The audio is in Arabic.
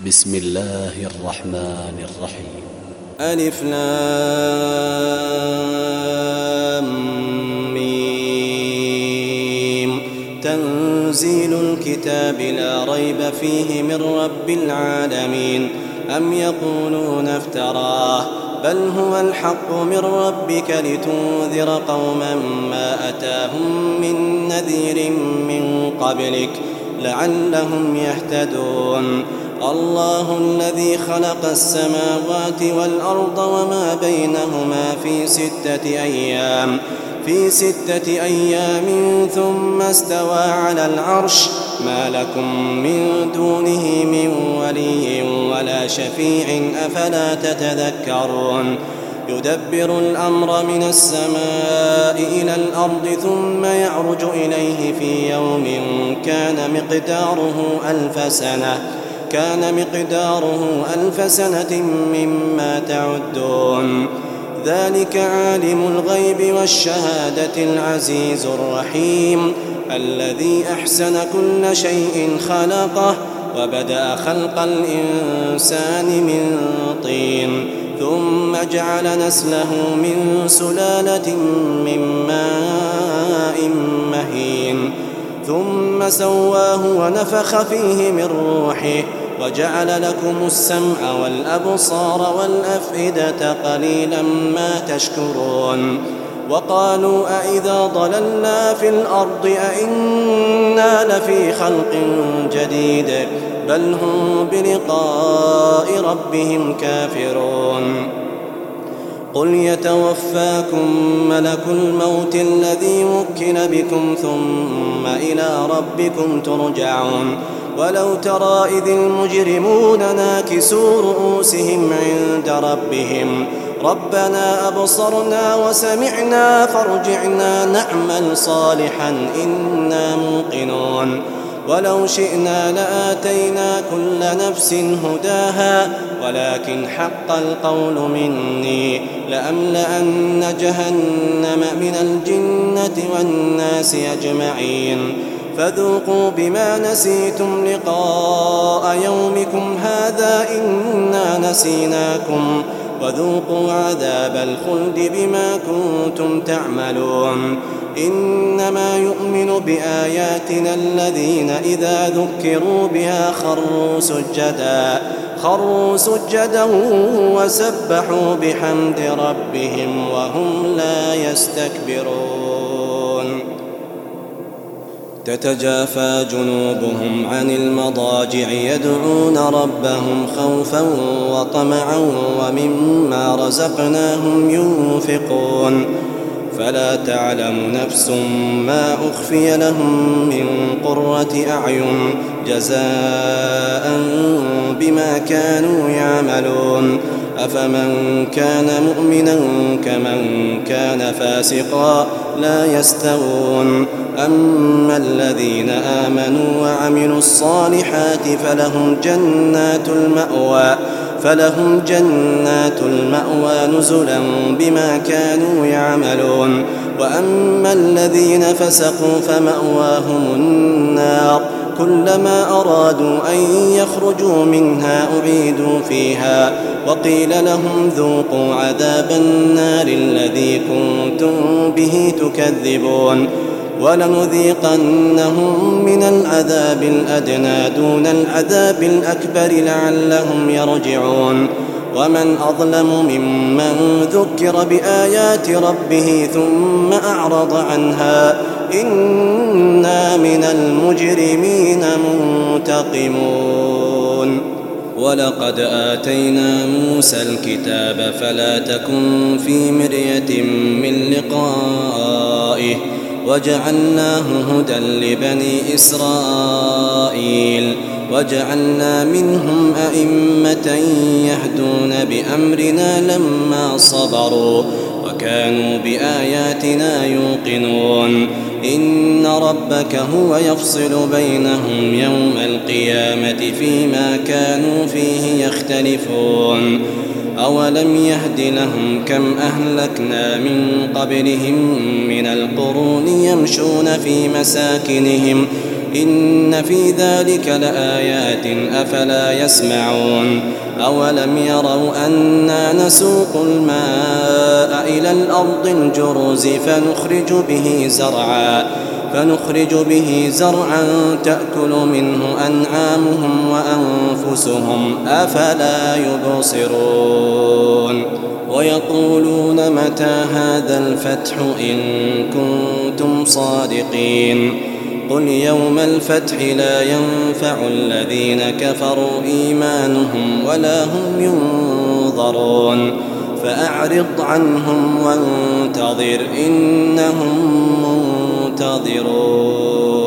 بسم الله الرحمن الرحيم. ألف لام ميم. تنزيل الكتاب لا ريب فيه من رب العالمين. أم يقولون افتراه بل هو الحق من ربك لتنذر قوما ما أتاهم من نذير من قبلك لعلهم يهتدون. الله الذي خلق السماوات والأرض وما بينهما في ستة أيام ثم استوى على العرش. ما لكم من دونه من ولي ولا شفيع أفلا تتذكرون. يدبر الأمر من السماء إلى الأرض ثم يعرج إليه في يوم كان مقداره ألف سنة مما تعدون. ذلك عالم الغيب والشهادة العزيز الرحيم الذي أحسن كل شيء خلقه وبدأ خلق الإنسان من طين ثم جعل نسله من سلالة من ماء مهين ثم سواه ونفخ فيه من روحه وجعل لكم السمع والأبصار والأفئدة قليلا ما تشكرون. وقالوا أإذا ضللنا في الأرض أإنا لفي خلق جديد بل هم بلقاء ربهم كافرون. قل يتوفاكم ملك الموت الذي وكل بكم ثم إلى ربكم ترجعون. ولو ترى إذ المجرمون ناكسوا رؤوسهم عند ربهم ربنا أبصرنا وسمعنا فارجعنا نعمل صالحا إنا موقنون. ولو شئنا لآتينا كل نفس هداها ولكن حق القول مني لأملأن جهنم من الجنة والناس أجمعين. فذوقوا بما نسيتم لقاء يومكم هذا إنا نسيناكم وذوقوا عذاب الخلد بما كنتم تعملون. إنما يؤمن بآياتنا الذين إذا ذكروا بها خروا سجدا وسبحوا بحمد ربهم وهم لا يستكبرون. تتجافى جنوبهم عن المضاجع يدعون ربهم خوفا وطمعا ومما رزقناهم ينفقون. فلا تعلم نفس ما أخفي لهم من قرة أعين جزاء بما كانوا يعملون. أفمن كان مؤمنا كمن كان فاسقا لا يستوون. أما الذين آمنوا وعملوا الصالحات فلهم جنات المأوى نزلا بما كانوا يعملون. وأما الذين فسقوا فمأواهم النار كلما أرادوا أن يخرجوا منها أعيدوا فيها وقيل لهم ذوقوا عذاب النار الذي كنتم به تكذبون. ولنذيقنهم من العذاب الأدنى دون العذاب الأكبر لعلهم يرجعون. ومن أظلم ممن ذكر بآيات ربه ثم أعرض عنها إنا من المجرمين منتقمون. ولقد آتينا موسى الكتاب فلا تكن في مرية من لقائه وجعلناه هدى لبني إسرائيل وجعلنا منهم أئمة يهدون بأمرنا لما صبروا وكانوا بآياتنا يوقنون. إن ربك هو يفصل بينهم يوم القيامة فيما كانوا فيه يختلفون. أولم يهد لهم كم أهلكنا من قبلهم من القرون يمشون في مساكنهم إن في ذلك لآيات أفلا يسمعون أولم يروا أنا نسوق الماء إلى الأرض الجرز فنخرج به زرعا تأكل منه أنعامهم وأنفسهم أفلا يبصرون ويقولون متى هذا الفتح إن كنتم صادقين قل يوم الفتح لا ينفع الذين كفروا إيمانهم ولا هم ينظرون فأعرض عنهم وانتظر إنهم منتظرون.